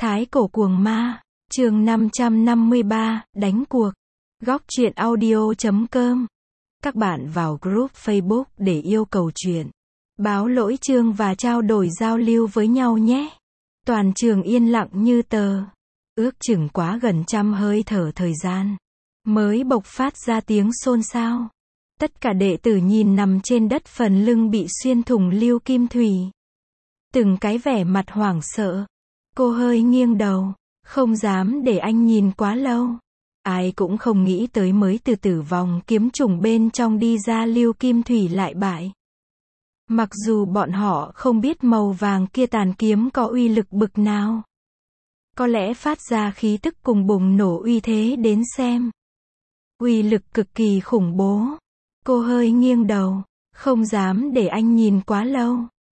Thái cổ cuồng ma, chương 553, đánh cuộc. Góc truyện audio.com. Các bạn vào group Facebook để yêu cầu chuyện, báo lỗi chương và trao đổi giao lưu với nhau nhé. Toàn trường yên lặng như tờ. Ước chừng quá gần trăm hơi thở thời gian, mới bộc phát ra tiếng xôn xao. Tất cả đệ tử nhìn nằm trên đất phần lưng bị xuyên thủng lưu kim thủy. Từng cái vẻ mặt hoảng sợ. Cô hơi nghiêng đầu, không dám để anh nhìn quá lâu. Ai cũng không nghĩ tới mới từ tử vong kiếm trùng bên trong đi ra lưu kim thủy lại bại. Mặc dù bọn họ không biết màu vàng kia tàn kiếm có uy lực bực nào. Có lẽ phát ra khí tức cùng bùng nổ uy thế đến xem. Uy lực cực kỳ khủng bố. Cô hơi nghiêng đầu, không dám để anh nhìn quá lâu.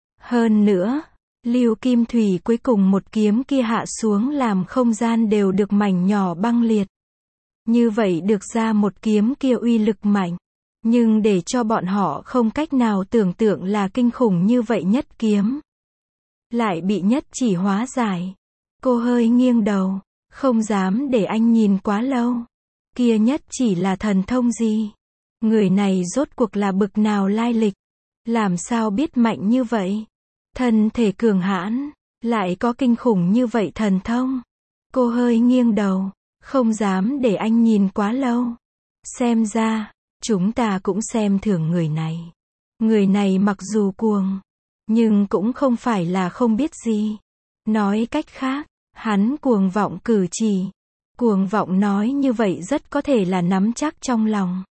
Hơn nữa, lưu kim thủy cuối cùng một kiếm kia hạ xuống làm không gian đều được mảnh nhỏ băng liệt. Như vậy được ra một kiếm kia uy lực mạnh. Nhưng để cho bọn họ không cách nào tưởng tượng là kinh khủng như vậy nhất kiếm. Lại bị nhất chỉ hóa giải. Cô hơi nghiêng đầu, không dám để anh nhìn quá lâu. Kia nhất chỉ là thần thông gì? Người này rốt cuộc là bực nào lai lịch? Làm sao biết mạnh như vậy? Thân thể cường hãn, lại có kinh khủng như vậy thần thông. Cô hơi nghiêng đầu, không dám để anh nhìn quá lâu. Xem ra, chúng ta cũng xem thường người này. Người này mặc dù cuồng, nhưng cũng không phải là không biết gì. Nói cách khác, hắn cuồng vọng cử chỉ. Cuồng vọng nói như vậy rất có thể là nắm chắc trong lòng.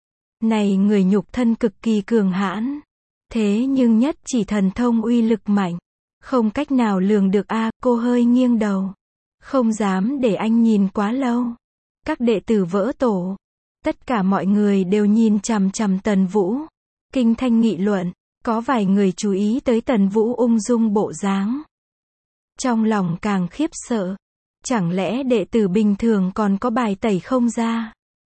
Này người nhục thân cực kỳ cường hãn. Thế nhưng nhất chỉ thần thông uy lực mạnh. Không cách nào lường được cô hơi nghiêng đầu. Không dám để anh nhìn quá lâu. Các đệ tử vỡ tổ. Tất cả mọi người đều nhìn chằm chằm Tần Vũ. Kinh thanh nghị luận. Có vài người chú ý tới Tần Vũ ung dung bộ dáng. Trong lòng càng khiếp sợ. Chẳng lẽ đệ tử bình thường còn có bài tẩy không ra?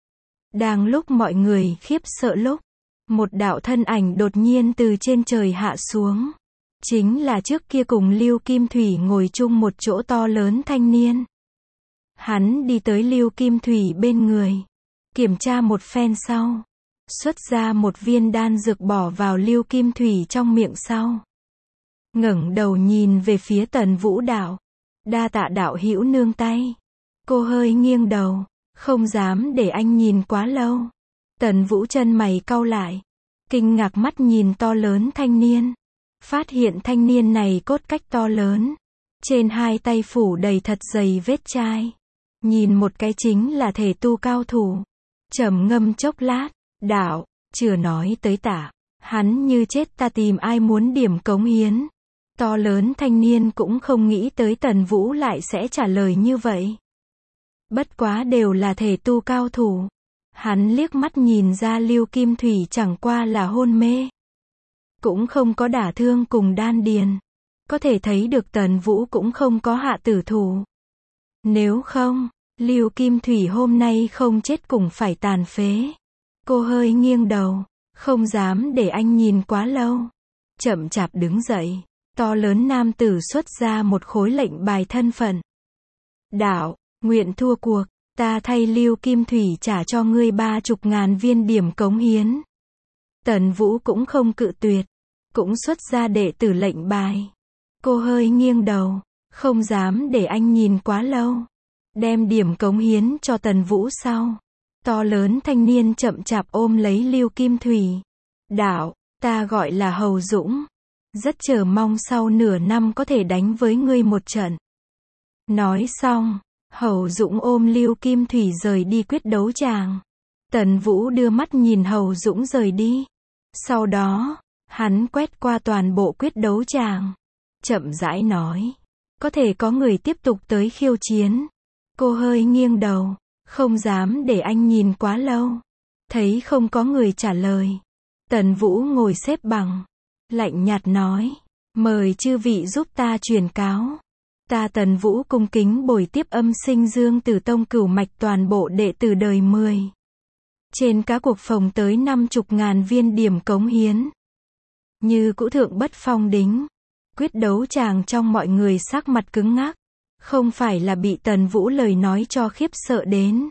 Đang lúc mọi người khiếp sợ lúc, một đạo thân ảnh đột nhiên từ trên trời hạ xuống. Chính là trước kia cùng Lưu Kim Thủy ngồi chung một chỗ to lớn thanh niên. Hắn đi tới Lưu Kim Thủy bên người. Kiểm tra một phen sau. Xuất ra một viên đan dược bỏ vào Lưu Kim Thủy trong miệng sau. Ngẩng đầu nhìn về phía Tần Vũ đạo. Đa tạ đạo hữu nương tay. Cô hơi nghiêng đầu, không dám để anh nhìn quá lâu. Tần Vũ chân mày cau lại. Kinh ngạc mắt nhìn to lớn thanh niên. Phát hiện thanh niên này cốt cách to lớn. Trên hai tay phủ đầy thật dày vết chai. Nhìn một cái chính là thể tu cao thủ. Trầm ngâm chốc lát, đạo, chưa nói tới tả. Hắn như chết ta tìm ai muốn điểm cống hiến. To lớn thanh niên cũng không nghĩ tới Tần Vũ lại sẽ trả lời như vậy. Bất quá đều là thể tu cao thủ. Hắn liếc mắt nhìn ra Lưu Kim Thủy chẳng qua là hôn mê. Cũng không có đả thương cùng đan điền. Có thể thấy được Tần Vũ cũng không có hạ tử thủ. Nếu không, Lưu Kim Thủy hôm nay không chết cũng phải tàn phế. Cô hơi nghiêng đầu, không dám để anh nhìn quá lâu. Chậm chạp đứng dậy. To lớn nam tử xuất ra một khối lệnh bài thân phận. Đạo, nguyện thua cuộc, ta thay Lưu Kim Thủy trả cho ngươi 30.000 viên điểm cống hiến. Tần Vũ cũng không cự tuyệt, cũng xuất ra đệ tử lệnh bài. Cô hơi nghiêng đầu, không dám để anh nhìn quá lâu. Đem điểm cống hiến cho Tần Vũ sau. To lớn thanh niên chậm chạp ôm lấy Lưu Kim Thủy. Đạo, ta gọi là Hầu Dũng. Rất chờ mong sau nửa năm có thể đánh với ngươi một trận. Nói xong, Hầu Dũng ôm Lưu Kim Thủy rời đi quyết đấu tràng. Tần Vũ đưa mắt nhìn Hầu Dũng rời đi. Sau đó, hắn quét qua toàn bộ quyết đấu tràng. Chậm rãi nói. Có thể có người tiếp tục tới khiêu chiến. Cô hơi nghiêng đầu, không dám để anh nhìn quá lâu. Thấy không có người trả lời. Tần Vũ ngồi xếp bằng. Lạnh nhạt nói, mời chư vị giúp ta truyền cáo. Ta Tần Vũ cung kính bồi tiếp âm sinh Dương Tử Tông cửu mạch toàn bộ đệ tử đời 10. Trên cá cuộc phòng tới 50.000 viên điểm cống hiến. Như cũ thượng bất phong đính. Quyết đấu chàng trong mọi người sắc mặt cứng ngắc. Không phải là bị Tần Vũ lời nói cho khiếp sợ đến,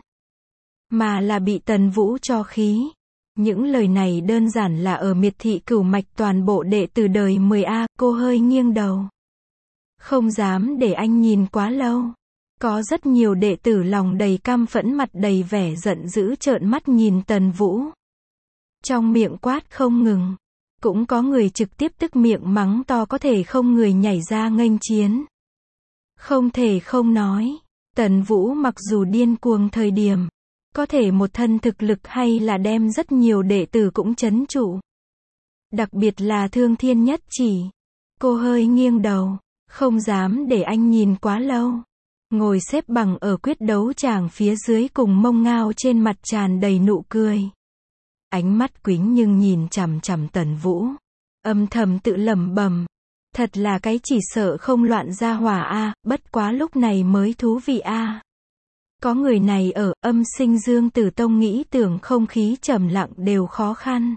mà là bị Tần Vũ cho khí. Những lời này đơn giản là ở miệt thị cửu mạch toàn bộ đệ tử đời 10A, cô hơi nghiêng đầu. Không dám để anh nhìn quá lâu. Có rất nhiều đệ tử lòng đầy căm phẫn, mặt đầy vẻ giận dữ trợn mắt nhìn Tần Vũ. Trong miệng quát không ngừng. Cũng có người trực tiếp tức miệng mắng to, có thể không người nhảy ra nghênh chiến. Không thể không nói, Tần Vũ mặc dù điên cuồng thời điểm, có thể một thân thực lực hay là đem rất nhiều đệ tử cũng trấn trụ. Đặc biệt là Thương Thiên Nhất Chỉ. Cô hơi nghiêng đầu, không dám để anh nhìn quá lâu. Ngồi xếp bằng ở quyết đấu tràng phía dưới cùng Mông Ngao, trên mặt tràn đầy nụ cười. Ánh mắt quính nhưng nhìn chằm chằm Tần Vũ. Âm thầm tự lẩm bẩm. Thật là cái chỉ sợ không loạn gia hỏa a, bất quá lúc này mới thú vị a. Có người này ở, Âm Sinh Dương Tử Tông nghĩ tưởng không khí trầm lặng đều khó khăn.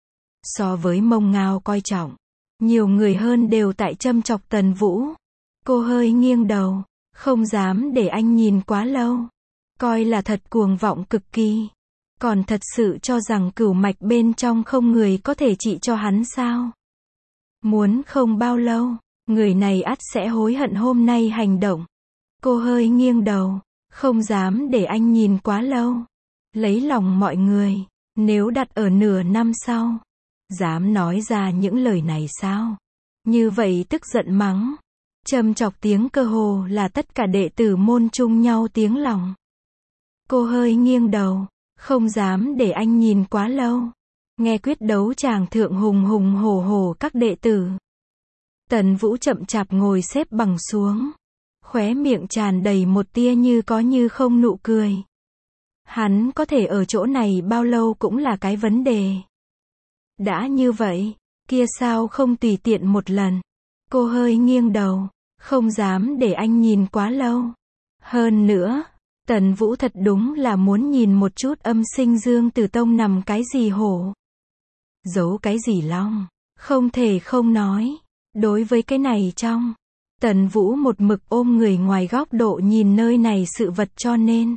So với Mông Ngao coi trọng, nhiều người hơn đều tại châm chọc Tần Vũ. Cô hơi nghiêng đầu, không dám để anh nhìn quá lâu. Coi là thật cuồng vọng cực kỳ. Còn thật sự cho rằng cửu mạch bên trong không người có thể trị cho hắn sao? Muốn không bao lâu, người này ắt sẽ hối hận hôm nay hành động. Cô hơi nghiêng đầu, không dám để anh nhìn quá lâu. Lấy lòng mọi người, nếu đặt ở nửa năm sau, dám nói ra những lời này sao? Như vậy tức giận mắng. Châm chọc tiếng cơ hồ là tất cả đệ tử môn chung nhau tiếng lòng. Cô hơi nghiêng đầu, không dám để anh nhìn quá lâu. Nghe quyết đấu tràng thượng hùng hùng hổ hổ các đệ tử. Tần Vũ chậm chạp ngồi xếp bằng xuống. Khóe miệng tràn đầy một tia như có như không nụ cười. Hắn có thể ở chỗ này bao lâu cũng là cái vấn đề. Đã như vậy, kia sao không tùy tiện một lần. Cô hơi nghiêng đầu, không dám để anh nhìn quá lâu. Hơn nữa, Tần Vũ thật đúng là muốn nhìn một chút Âm Sinh Dương Tử Tông nằm cái gì hổ, giấu cái gì long. Không thể không nói, đối với cái này trong, Tần Vũ một mực ôm người ngoài góc độ nhìn nơi này sự vật, cho nên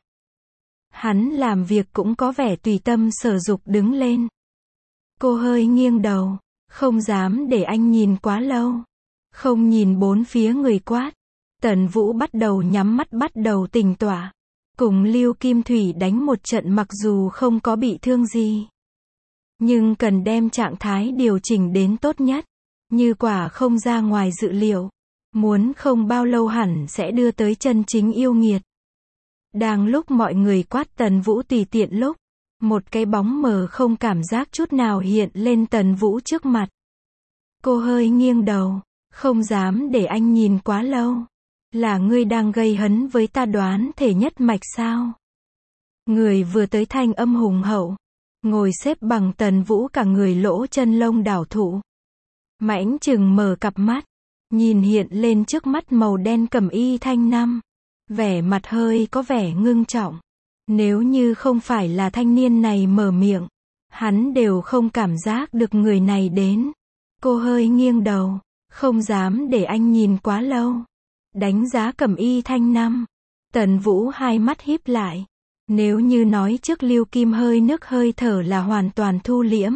hắn làm việc cũng có vẻ tùy tâm sở dục đứng lên. Cô hơi nghiêng đầu, không dám để anh nhìn quá lâu. Không nhìn bốn phía người quát. Tần Vũ bắt đầu nhắm mắt, bắt đầu tĩnh tọa. Cùng Lưu Kim Thủy đánh một trận, mặc dù không có bị thương gì, nhưng cần đem trạng thái điều chỉnh đến tốt nhất. Như quả không ra ngoài dự liệu, muốn không bao lâu hẳn sẽ đưa tới chân chính yêu nghiệt. Đang lúc mọi người quát Tần Vũ tùy tiện lúc, một cái bóng mờ không cảm giác chút nào hiện lên Tần Vũ trước mặt. Cô hơi nghiêng đầu, không dám để anh nhìn quá lâu. Là ngươi đang gây hấn với ta đoán thể nhất mạch sao? Người vừa tới thanh âm hùng hậu. Ngồi xếp bằng Tần Vũ cả người lỗ chân lông đảo thụ. Mãnh chừng mở cặp mắt. Nhìn hiện lên trước mắt màu đen cẩm y thanh năm. Vẻ mặt hơi có vẻ ngưng trọng. Nếu như không phải là thanh niên này mở miệng, hắn đều không cảm giác được người này đến. Cô hơi nghiêng đầu, không dám để anh nhìn quá lâu. Đánh giá cẩm y thanh năm. Tần Vũ hai mắt híp lại. Nếu như nói trước Lưu Kim hơi nước hơi thở là hoàn toàn thu liễm,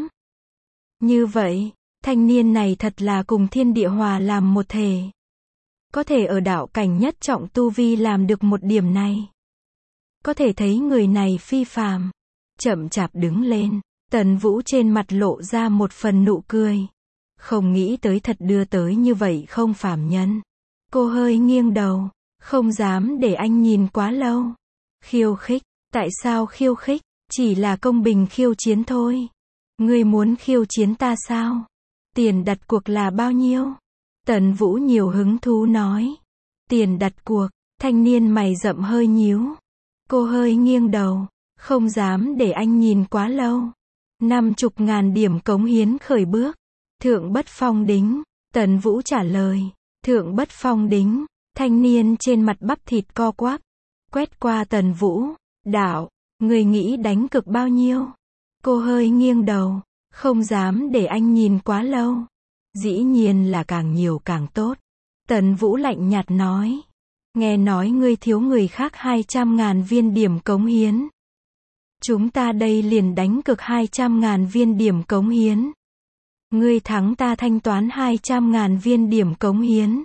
như vậy, thanh niên này thật là cùng thiên địa hòa làm một thể. Có thể ở đạo cảnh nhất trọng tu vi làm được một điểm này. Có thể thấy người này phi phàm. Chậm chạp đứng lên, Tần Vũ trên mặt lộ ra một phần nụ cười. Không nghĩ tới thật đưa tới như vậy không phàm nhân. Cô hơi nghiêng đầu, không dám để anh nhìn quá lâu. Khiêu khích, tại sao khiêu khích? Chỉ là công bình khiêu chiến thôi. Ngươi muốn khiêu chiến ta sao? Tiền đặt cuộc là bao nhiêu? Tần Vũ nhiều hứng thú nói. Tiền đặt cuộc, thanh niên mày rậm hơi nhíu. Cô hơi nghiêng đầu, không dám để anh nhìn quá lâu. 50.000 điểm cống hiến khởi bước. Thượng bất phong đính. Tần Vũ trả lời. Thượng bất phong đính. Thanh niên trên mặt bắp thịt co quắp. Quét qua Tần Vũ. Đạo, người nghĩ đánh cược bao nhiêu? Cô hơi nghiêng đầu, không dám để anh nhìn quá lâu. Dĩ nhiên là càng nhiều càng tốt. Tần Vũ lạnh nhạt nói. Nghe nói ngươi thiếu người khác 200.000 viên điểm cống hiến. Chúng ta đây liền đánh cược 200.000 viên điểm cống hiến. Ngươi thắng ta thanh toán 200.000 viên điểm cống hiến.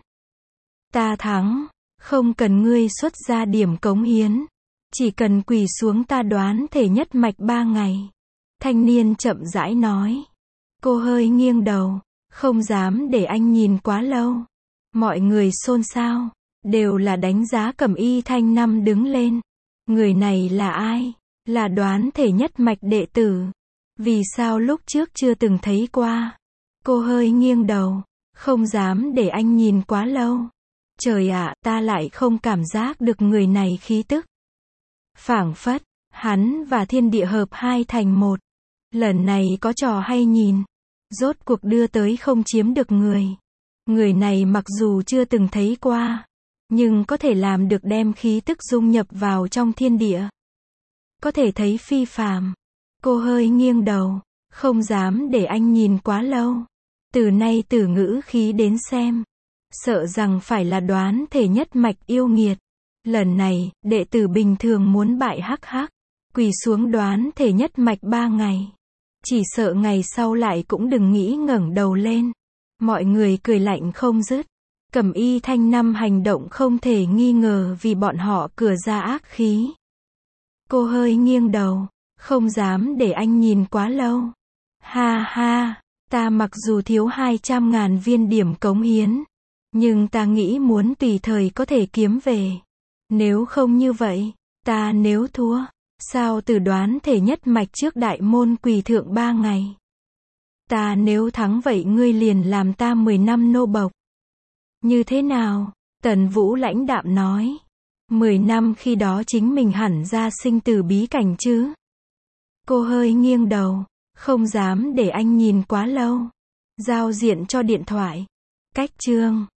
Ta thắng, không cần ngươi xuất ra điểm cống hiến. Chỉ cần quỳ xuống ta đoán thể nhất mạch 3 ngày. Thanh niên chậm rãi nói. Cô hơi nghiêng đầu, không dám để anh nhìn quá lâu. Mọi người xôn xao, đều là đánh giá Cẩm Y Thanh Năm đứng lên. Người này là ai? Là đoán thể nhất mạch đệ tử. Vì sao lúc trước chưa từng thấy qua? Cô hơi nghiêng đầu, không dám để anh nhìn quá lâu. Trời ạ, ta lại không cảm giác được người này khí tức. Phảng phất, hắn và thiên địa hợp hai thành một. Lần này có trò hay nhìn. Rốt cuộc đưa tới không chiếm được người. Người này mặc dù chưa từng thấy qua, nhưng có thể làm được đem khí tức dung nhập vào trong thiên địa. Có thể thấy phi phàm. Cô hơi nghiêng đầu, không dám để anh nhìn quá lâu. Từ nay từ ngữ khí đến xem, sợ rằng phải là đoán thể nhất mạch yêu nghiệt. Lần này, đệ tử bình thường muốn bại hắc hắc, quỳ xuống đoán thể nhất mạch 3 ngày. Chỉ sợ ngày sau lại cũng đừng nghĩ ngẩng đầu lên. Mọi người cười lạnh không dứt. Cẩm Y Thanh Năm hành động không thể nghi ngờ vì bọn họ cửa ra ác khí. Cô hơi nghiêng đầu, không dám để anh nhìn quá lâu. Ha ha, ta mặc dù thiếu 200.000 viên điểm cống hiến, nhưng ta nghĩ muốn tùy thời có thể kiếm về. Nếu không như vậy, ta nếu thua, sao từ đoán thể nhất mạch trước đại môn quỳ thượng 3 ngày. Ta nếu thắng vậy ngươi liền làm ta 10 năm nô bộc. Như thế nào? Tần Vũ lãnh đạm nói. 10 năm khi đó chính mình hẳn ra sinh tử bí cảnh chứ. Cô hơi nghiêng đầu, không dám để anh nhìn quá lâu. Giao diện cho điện thoại. Cách chương